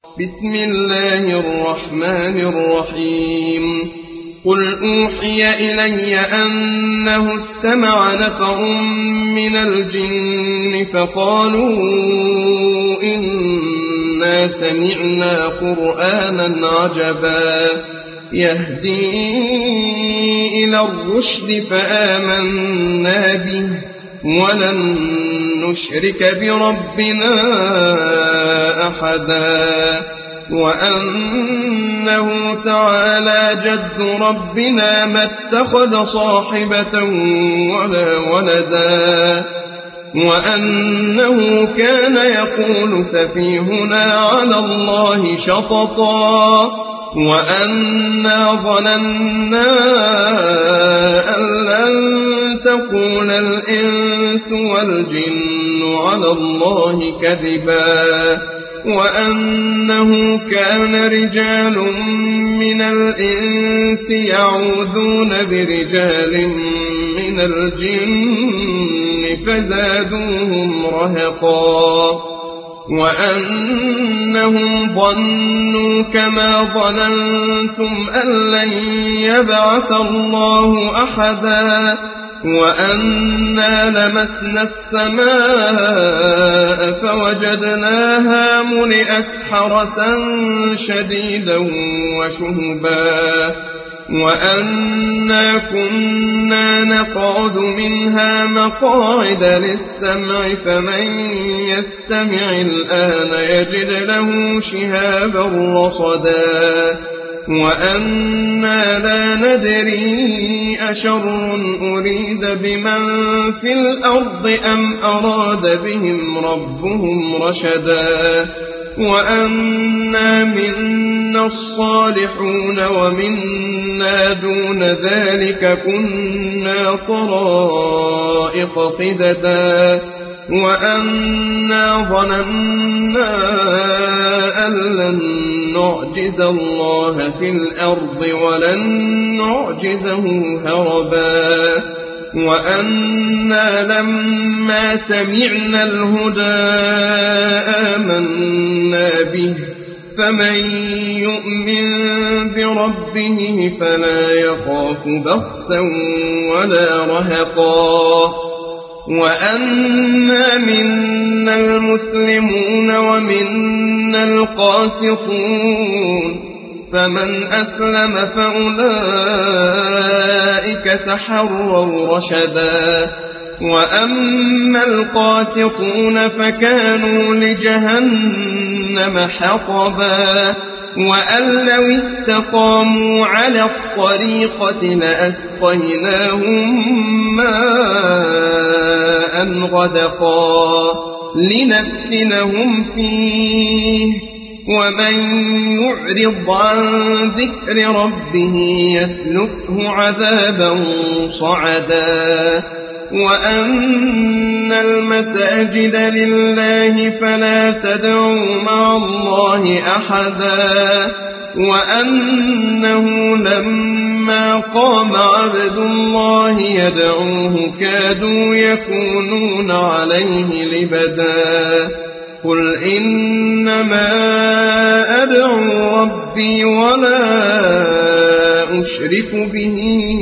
بسم الله الرحمن الرحيم قل أوحي إلي أنه استمع نفر من الجن فقالوا إنا سمعنا قرآنا عجبا يهدي إلى الرشد فآمنا به ولن نشرك بربنا أحدا وأنه تعالى جد ربنا ما اتخذ صاحبة ولا ولدا وأنه كان يقول سفيهنا على الله شططا وأنا ظننا أن لن تقول الإنس والجن على الله كذبا وأنه كان رجال من الإنس يعوذون برجال من الجن فزادوهم رهقا وأنهم ظنوا كما ظننتم أن لن يبعث الله أحدا وأنا لمسنا السماء فوجدناها ملئت حرسا شديدا وشهبا وأنا كنا نقعد منها مقاعد للسمع فمن يستمع الآن يجد له شهابا رصدا وأنا لا ندري أشر أريد بمن في الأرض أم أراد بهم ربهم رشدا وأنا منا الصالحون ومنا دون ذلك كنا طرائق قددا وأنا ظننا أن لن نعجز الله في الأرض ولن نعجزه هربا وأنا لما سمعنا الهدى آمنا به فمن يؤمن بربه فلا يخاف بخسا ولا رهقا وأنا منا المسلمون ومنا القاسطون فمن أسلم فأولئك تحروا رشدا وأما القاسطون فكانوا لجهنم حطبا وأن لو استقاموا على الطريقة لأسقيناهم ماء غدقا لنفتنهم فيه ومن يعرض عن ذكر ربه يسلكه عذابا صعدا وأن المساجد لله فلا تدعوا مع الله أحدا وأنه لما قام عبد الله يدعوه كادوا يكونون عليه لبدا قل إنما أدعو ربي ولا أشرك به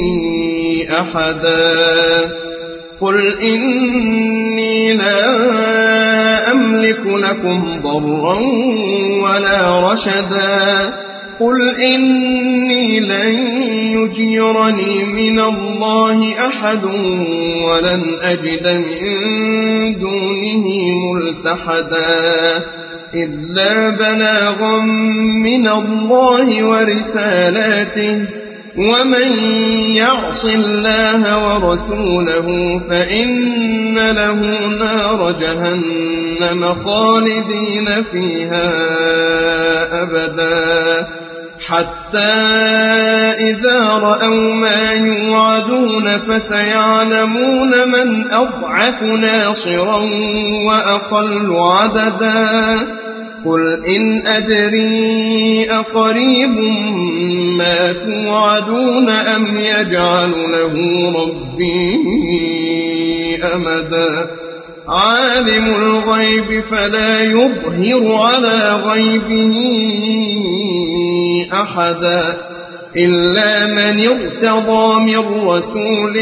أحدا قل إني لا أملك لكم ضرا ولا رشدا قل إني لن يجيرني من الله أحد ولن أجد من دونه ملتحدا إلا بلاغا من الله ورسالاته ومن يعص الله ورسوله فإن له نار جهنم خالدين فيها أبدا حتى إذا رأوا ما يوعدون فسيعلمون من أضعف ناصرا وأقل عددا قل إن أدري أقريب ما توعدون أم يجعل له ربي أمدا عالم الغيب فلا يظهر على غيبه أحدا إلا من ارتضى من رسول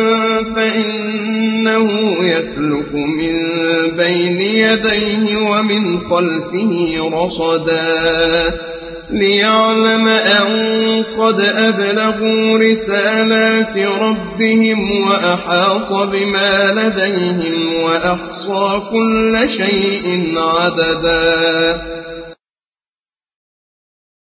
فإنه يسلك من بين يديه ومن خلفه رصدا ليعلم أن قد أبلغوا رسالات ربهم وأحاط بما لديهم وأحصى كل شيء عددا